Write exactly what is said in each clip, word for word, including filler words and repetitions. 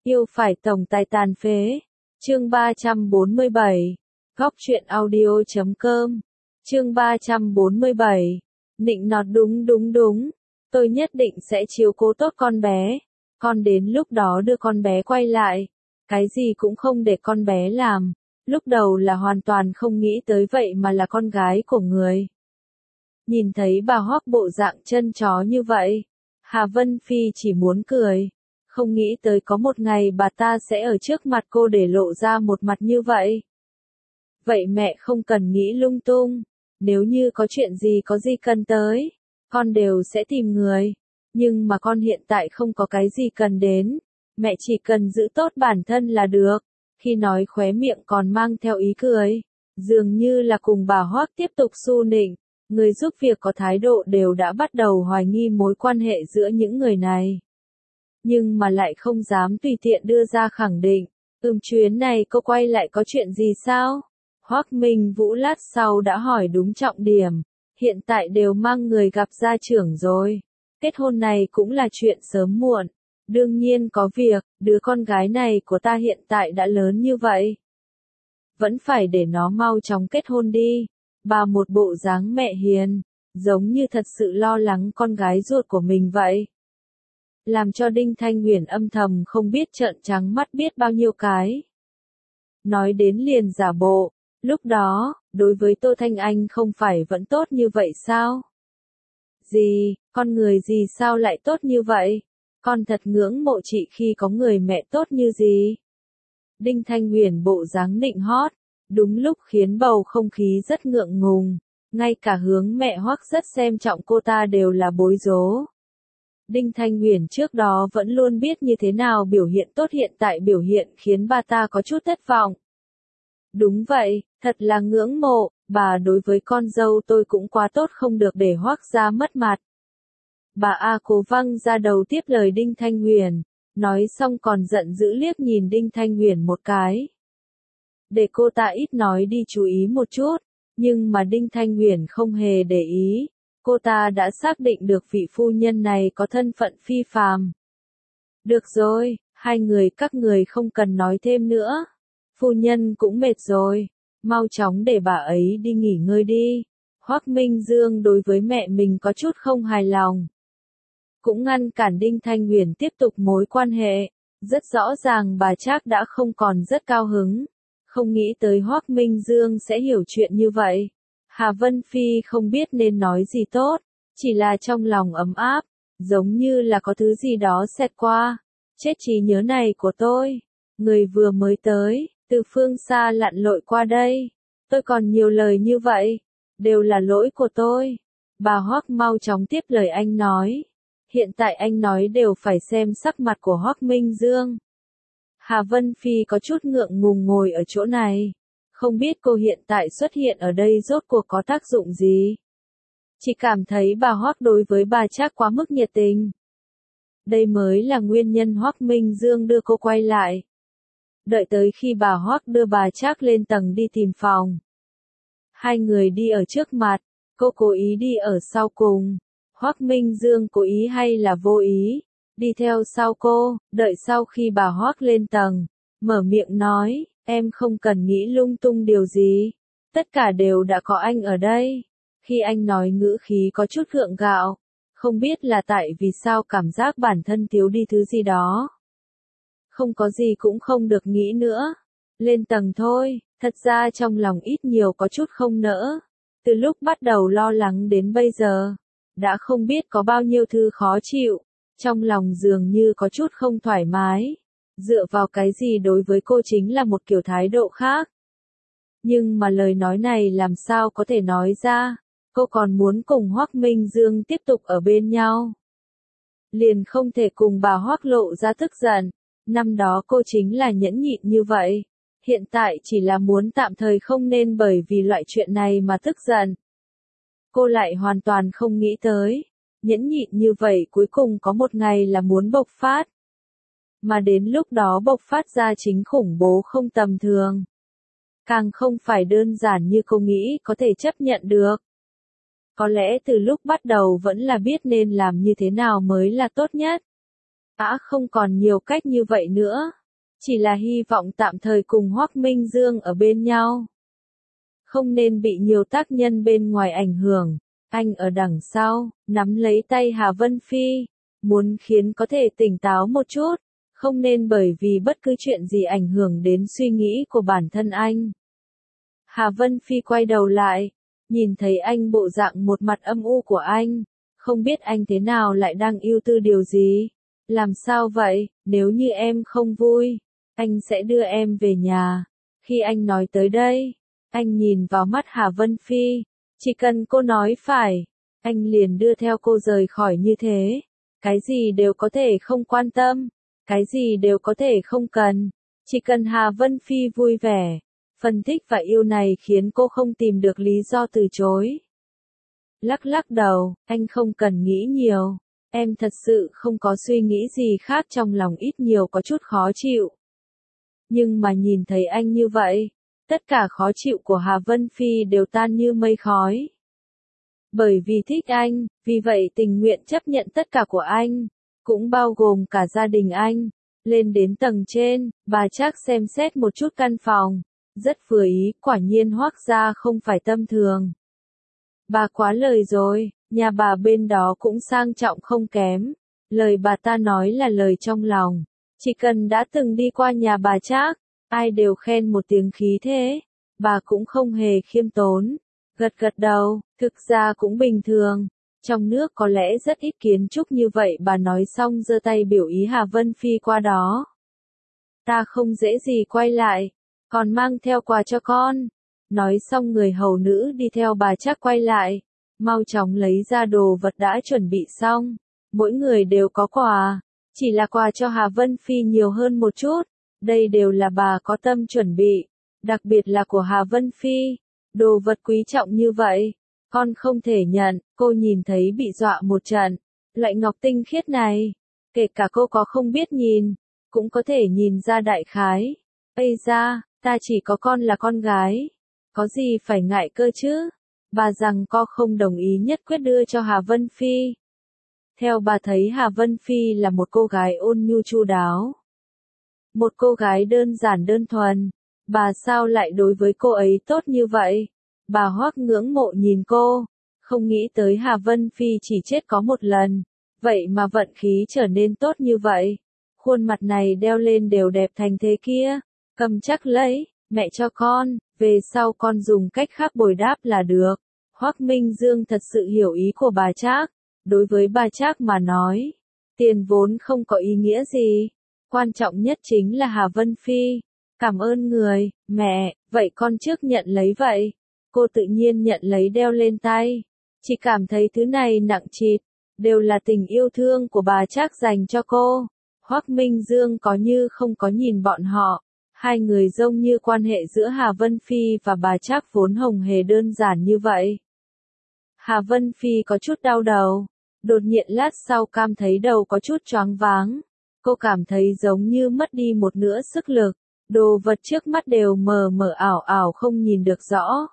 Yêu phải tổng tài tàn phế. Chương ba trăm bốn mươi bảy. Góc truyện audio chấm com. Chương ba trăm bốn mươi bảy. Nịnh nọt đúng đúng đúng. Tôi nhất định sẽ chiếu cố tốt con bé. Con đến lúc đó đưa con bé quay lại. Cái gì cũng không để con bé làm. Lúc đầu là hoàn toàn không nghĩ tới vậy mà là con gái của người. Nhìn thấy bà Hoắc bộ dạng chân chó như vậy, Hà Vân Phi chỉ muốn cười. Không nghĩ tới có một ngày bà ta sẽ ở trước mặt cô để lộ ra một mặt như vậy. Vậy mẹ không cần nghĩ lung tung. Nếu như có chuyện gì có gì cần tới, con đều sẽ tìm người. Nhưng mà con hiện tại không có cái gì cần đến. Mẹ chỉ cần giữ tốt bản thân là được. Khi nói khóe miệng còn mang theo ý cười. Dường như là cùng bà Hoắc tiếp tục su nịnh. Người giúp việc có thái độ đều đã bắt đầu hoài nghi mối quan hệ giữa những người này. Nhưng mà lại không dám tùy tiện đưa ra khẳng định. Ừm chuyến này cô quay lại có chuyện gì sao? Hoắc Minh Vũ lát sau đã hỏi đúng trọng điểm. Hiện tại đều mang người gặp gia trưởng rồi. Kết hôn này cũng là chuyện sớm muộn. Đương nhiên có việc, đứa con gái này của ta hiện tại đã lớn như vậy. Vẫn phải để nó mau chóng kết hôn đi. Bà một bộ dáng mẹ hiền, giống như thật sự lo lắng con gái ruột của mình vậy. Làm cho Đinh Thanh Huyền âm thầm không biết trợn trắng mắt biết bao nhiêu cái. Nói đến liền giả bộ, lúc đó, đối với Tô Thanh Anh không phải vẫn tốt như vậy sao? Gì, con người gì sao lại tốt như vậy? Con thật ngưỡng mộ chị khi có người mẹ tốt như gì? Đinh Thanh Huyền bộ dáng nịnh hót, đúng lúc khiến bầu không khí rất ngượng ngùng. Ngay cả hướng mẹ Hoắc rất xem trọng cô ta đều là bối rối. Đinh Thanh Huyền trước đó vẫn luôn biết như thế nào biểu hiện tốt, hiện tại biểu hiện khiến bà ta có chút thất vọng. Đúng vậy, thật là ngưỡng mộ, bà đối với con dâu tôi cũng quá tốt không được để Hoắc gia mất mặt. Bà A Cố văng ra đầu tiếp lời Đinh Thanh Huyền, nói xong còn giận dữ liếc nhìn Đinh Thanh Huyền một cái. Để cô ta ít nói đi chú ý một chút, nhưng mà Đinh Thanh Huyền không hề để ý. Cô ta đã xác định được vị phu nhân này có thân phận phi phàm. Được rồi, hai người các người không cần nói thêm nữa. Phu nhân cũng mệt rồi, mau chóng để bà ấy đi nghỉ ngơi đi. Hoắc Minh Dương đối với mẹ mình có chút không hài lòng. Cũng ngăn cản Đinh Thanh Huyền tiếp tục mối quan hệ. Rất rõ ràng bà Trác đã không còn rất cao hứng. Không nghĩ tới Hoắc Minh Dương sẽ hiểu chuyện như vậy. Hà Vân Phi không biết nên nói gì tốt, chỉ là trong lòng ấm áp, giống như là có thứ gì đó xẹt qua. Chết trí nhớ này của tôi, người vừa mới tới, từ phương xa lặn lội qua đây. Tôi còn nhiều lời như vậy, đều là lỗi của tôi. Bà Hoắc mau chóng tiếp lời anh nói. Hiện tại anh nói đều phải xem sắc mặt của Hoắc Minh Dương. Hà Vân Phi có chút ngượng ngùng ngồi ở chỗ này. Không biết cô hiện tại xuất hiện ở đây rốt cuộc có tác dụng gì. Chỉ cảm thấy bà Hoắc đối với bà Trác quá mức nhiệt tình. Đây mới là nguyên nhân Hoắc Minh Dương đưa cô quay lại. Đợi tới khi bà Hoắc đưa bà Trác lên tầng đi tìm phòng. Hai người đi ở trước mặt, cô cố ý đi ở sau cùng. Hoắc Minh Dương cố ý hay là vô ý, đi theo sau cô, đợi sau khi bà Hoắc lên tầng, mở miệng nói, em không cần nghĩ lung tung điều gì, tất cả đều đã có anh ở đây. Khi anh nói ngữ khí có chút gượng gạo, không biết là tại vì sao cảm giác bản thân thiếu đi thứ gì đó. Không có gì cũng không được nghĩ nữa, lên tầng thôi, thật ra trong lòng ít nhiều có chút không nỡ, từ lúc bắt đầu lo lắng đến bây giờ. Đã không biết có bao nhiêu thứ khó chịu, trong lòng dường như có chút không thoải mái. Dựa vào cái gì đối với cô chính là một kiểu thái độ khác. Nhưng mà lời nói này làm sao có thể nói ra, cô còn muốn cùng Hoắc Minh Dương tiếp tục ở bên nhau. Liền không thể cùng bà Hoắc lộ ra tức giận, năm đó cô chính là nhẫn nhịn như vậy. Hiện tại chỉ là muốn tạm thời không nên bởi vì loại chuyện này mà tức giận. Cô lại hoàn toàn không nghĩ tới, nhẫn nhịn như vậy cuối cùng có một ngày là muốn bộc phát. Mà đến lúc đó bộc phát ra chính khủng bố không tầm thường. Càng không phải đơn giản như cô nghĩ có thể chấp nhận được. Có lẽ từ lúc bắt đầu vẫn là biết nên làm như thế nào mới là tốt nhất. Ả không còn nhiều cách như vậy nữa. Chỉ là hy vọng tạm thời cùng Hoắc Minh Dương ở bên nhau. Không nên bị nhiều tác nhân bên ngoài ảnh hưởng. Anh ở đằng sau, nắm lấy tay Hà Vân Phi, muốn khiến có thể tỉnh táo một chút, không nên bởi vì bất cứ chuyện gì ảnh hưởng đến suy nghĩ của bản thân anh. Hà Vân Phi quay đầu lại, nhìn thấy anh bộ dạng một mặt âm u của anh, không biết anh thế nào lại đang ưu tư điều gì. Làm sao vậy, nếu như em không vui, anh sẽ đưa em về nhà. Khi anh nói tới đây, anh nhìn vào mắt Hà Vân Phi, chỉ cần cô nói phải, anh liền đưa theo cô rời khỏi như thế. Cái gì đều có thể không quan tâm, cái gì đều có thể không cần, chỉ cần Hà Vân Phi vui vẻ. Phần thích và yêu này khiến cô không tìm được lý do từ chối. Lắc lắc đầu, anh không cần nghĩ nhiều, em thật sự không có suy nghĩ gì khác, trong lòng ít nhiều có chút khó chịu. Nhưng mà nhìn thấy anh như vậy, tất cả khó chịu của Hà Vân Phi đều tan như mây khói. Bởi vì thích anh, vì vậy tình nguyện chấp nhận tất cả của anh, cũng bao gồm cả gia đình anh. Lên đến tầng trên, bà Trác xem xét một chút căn phòng, rất vừa ý, quả nhiên Hoắc gia không phải tâm thường. Bà quá lời rồi, nhà bà bên đó cũng sang trọng không kém. Lời bà ta nói là lời trong lòng, chỉ cần đã từng đi qua nhà bà Trác, ai đều khen một tiếng khí thế. Bà cũng không hề khiêm tốn, gật gật đầu, thực ra cũng bình thường. Trong nước có lẽ rất ít kiến trúc như vậy. Bà nói xong giơ tay biểu ý Hà Vân Phi qua đó. Ta không dễ gì quay lại, còn mang theo quà cho con. Nói xong người hầu nữ đi theo bà Trác quay lại, mau chóng lấy ra đồ vật đã chuẩn bị xong. Mỗi người đều có quà, chỉ là quà cho Hà Vân Phi nhiều hơn một chút. Đây đều là bà có tâm chuẩn bị, đặc biệt là của Hà Vân Phi. Đồ vật quý trọng như vậy, con không thể nhận. Cô nhìn thấy bị dọa một trận. Loại ngọc tinh khiết này, kể cả cô có không biết nhìn, cũng có thể nhìn ra đại khái. Ây da, ta chỉ có con là con gái, có gì phải ngại cơ chứ? Bà rằng co không đồng ý nhất quyết đưa cho Hà Vân Phi. Theo bà thấy Hà Vân Phi là một cô gái ôn nhu chu đáo. Một cô gái đơn giản đơn thuần, bà sao lại đối với cô ấy tốt như vậy? Bà Hoắc ngưỡng mộ nhìn cô, không nghĩ tới Hà Vân Phi chỉ chết có một lần, vậy mà vận khí trở nên tốt như vậy. Khuôn mặt này đeo lên đều đẹp thành thế kia, cầm chắc lấy, mẹ cho con, về sau con dùng cách khác bồi đáp là được. Hoắc Minh Dương thật sự hiểu ý của bà Trác, đối với bà Trác mà nói, tiền vốn không có ý nghĩa gì, quan trọng nhất chính là Hà Vân Phi. Cảm ơn người, mẹ, vậy con trước nhận lấy vậy. Cô tự nhiên nhận lấy đeo lên tay, chỉ cảm thấy thứ này nặng trịch, đều là tình yêu thương của bà Trác dành cho cô. Hoắc Minh Dương có như không có nhìn bọn họ, hai người giống như quan hệ giữa Hà Vân Phi và bà Trác vốn hồng hề đơn giản như vậy. Hà Vân Phi có chút đau đầu, đột nhiên lát sau cảm thấy đầu có chút choáng váng. Cô cảm thấy giống như mất đi một nửa sức lực, đồ vật trước mắt đều mờ mờ ảo ảo không nhìn được rõ.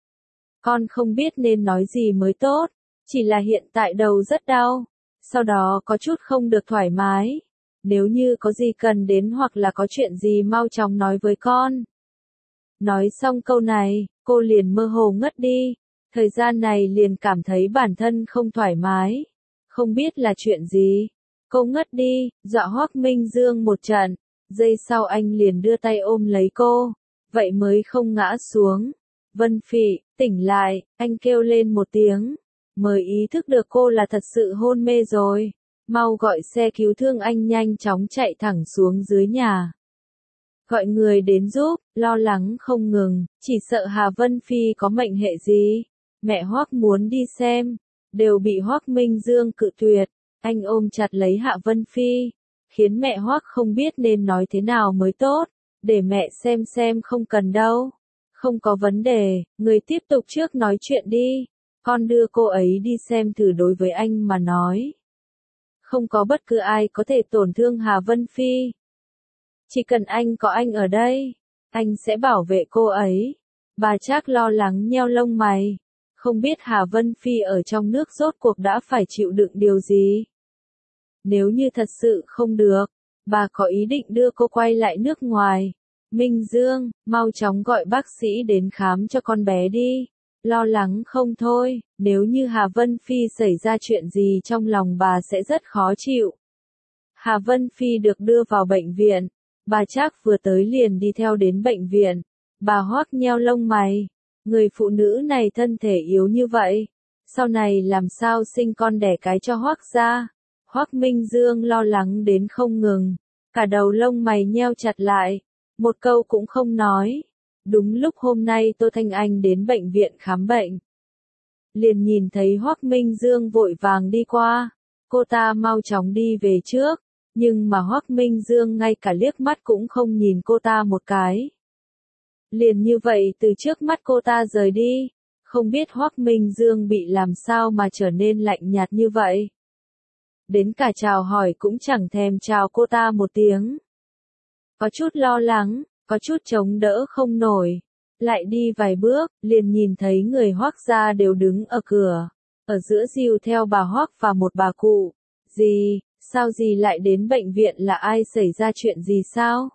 Con không biết nên nói gì mới tốt, chỉ là hiện tại đầu rất đau, sau đó có chút không được thoải mái. Nếu như có gì cần đến hoặc là có chuyện gì mau chóng nói với con. Nói xong câu này, cô liền mơ hồ ngất đi, thời gian này liền cảm thấy bản thân không thoải mái, không biết là chuyện gì. Cô ngất đi, dọa Hoắc Minh Dương một trận, giây sau anh liền đưa tay ôm lấy cô, vậy mới không ngã xuống. Vân Phỉ, tỉnh lại, anh kêu lên một tiếng, mới ý thức được cô là thật sự hôn mê rồi. Mau gọi xe cứu thương. Anh nhanh chóng chạy thẳng xuống dưới nhà. Gọi người đến giúp, lo lắng không ngừng, chỉ sợ Hà Vân Phi có mệnh hệ gì. Mẹ Hoắc muốn đi xem, đều bị Hoắc Minh Dương cự tuyệt. Anh ôm chặt lấy Hạ Vân Phi, khiến mẹ Hoắc không biết nên nói thế nào mới tốt. Để mẹ xem xem. Không cần đâu, không có vấn đề, người tiếp tục trước nói chuyện đi. Con đưa cô ấy đi xem thử. Đối với anh mà nói, không có bất cứ ai có thể tổn thương Hà Vân Phi. Chỉ cần anh có anh ở đây, anh sẽ bảo vệ cô ấy. Bà Trác lo lắng nheo lông mày, không biết Hà Vân Phi ở trong nước rốt cuộc đã phải chịu đựng điều gì. Nếu như thật sự không được, bà có ý định đưa cô quay lại nước ngoài. Minh Dương, mau chóng gọi bác sĩ đến khám cho con bé đi. Lo lắng không thôi, nếu như Hà Vân Phi xảy ra chuyện gì trong lòng bà sẽ rất khó chịu. Hà Vân Phi được đưa vào bệnh viện, bà Trác vừa tới liền đi theo đến bệnh viện. Bà Hoắc nheo lông mày, người phụ nữ này thân thể yếu như vậy, sau này làm sao sinh con đẻ cái cho Hoắc gia? Hoắc Minh Dương lo lắng đến không ngừng, cả đầu lông mày nheo chặt lại, một câu cũng không nói. Đúng lúc hôm nay Tô Thanh Anh đến bệnh viện khám bệnh, liền nhìn thấy Hoắc Minh Dương vội vàng đi qua, cô ta mau chóng đi về trước, nhưng mà Hoắc Minh Dương ngay cả liếc mắt cũng không nhìn cô ta một cái. Liền như vậy từ trước mắt cô ta rời đi, không biết Hoắc Minh Dương bị làm sao mà trở nên lạnh nhạt như vậy. Đến cả chào hỏi cũng chẳng thèm chào cô ta một tiếng. Có chút lo lắng, có chút chống đỡ không nổi. Lại đi vài bước, liền nhìn thấy người Hoắc gia đều đứng ở cửa. Ở giữa dìu theo bà Hoắc và một bà cụ. Gì, sao dì lại đến bệnh viện, là ai xảy ra chuyện gì sao?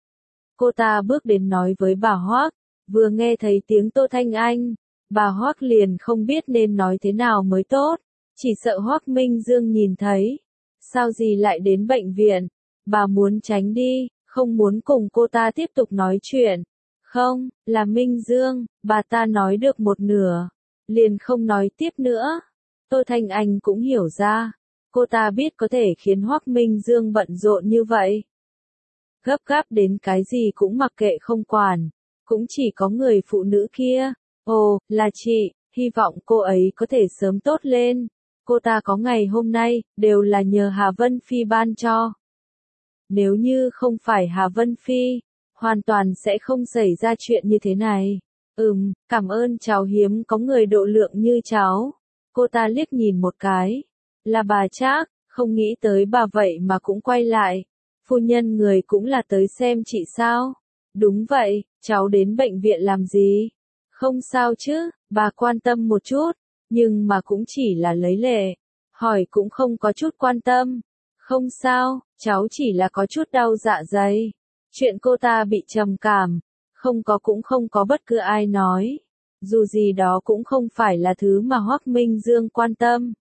Cô ta bước đến nói với bà Hoắc, vừa nghe thấy tiếng Tô Thanh Anh, bà Hoắc liền không biết nên nói thế nào mới tốt, chỉ sợ Hoắc Minh Dương nhìn thấy. Sao dì lại đến bệnh viện? Bà muốn tránh đi, không muốn cùng cô ta tiếp tục nói chuyện. Không, là Minh Dương, bà ta nói được một nửa, liền không nói tiếp nữa. Tô Thanh Anh cũng hiểu ra, cô ta biết có thể khiến Hoắc Minh Dương bận rộn như vậy. Gấp gáp đến cái gì cũng mặc kệ không quản, cũng chỉ có người phụ nữ kia. Ồ, là chị, hy vọng cô ấy có thể sớm tốt lên. Cô ta có ngày hôm nay, đều là nhờ Hà Vân Phi ban cho. Nếu như không phải Hà Vân Phi, hoàn toàn sẽ không xảy ra chuyện như thế này. Ừm, cảm ơn cháu, hiếm có người độ lượng như cháu. Cô ta liếc nhìn một cái. Là bà Trác, không nghĩ tới bà vậy mà cũng quay lại. Phu nhân người cũng là tới xem chị sao? Đúng vậy, cháu đến bệnh viện làm gì? Không sao chứ, bà quan tâm một chút, nhưng mà cũng chỉ là lấy lệ. Hỏi cũng không có chút quan tâm. Không sao, cháu chỉ là có chút đau dạ dày. Chuyện cô ta bị trầm cảm, không có cũng không có bất cứ ai nói. Dù gì đó cũng không phải là thứ mà Hoắc Minh Dương quan tâm.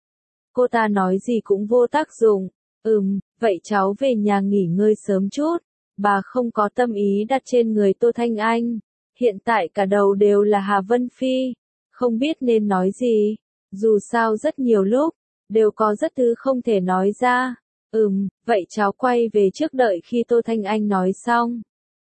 Cô ta nói gì cũng vô tác dụng. Ừm, vậy cháu về nhà nghỉ ngơi sớm chút. Bà không có tâm ý đặt trên người Tô Thanh Anh. Hiện tại cả đầu đều là Hà Vân Phi. Không biết nên nói gì. Dù sao rất nhiều lúc, đều có rất thứ không thể nói ra. Ừm, vậy cháu quay về trước, đợi khi Tô Thanh Anh nói xong.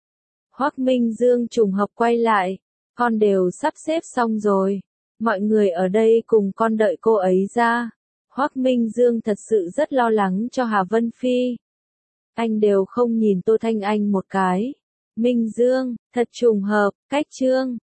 Hoắc Minh Dương trùng hợp quay lại. Con đều sắp xếp xong rồi. Mọi người ở đây cùng con đợi cô ấy ra. Hoắc Minh Dương thật sự rất lo lắng cho Hà Vân Phi. Anh đều không nhìn Tô Thanh Anh một cái. Minh Dương, thật trùng hợp, cách chương.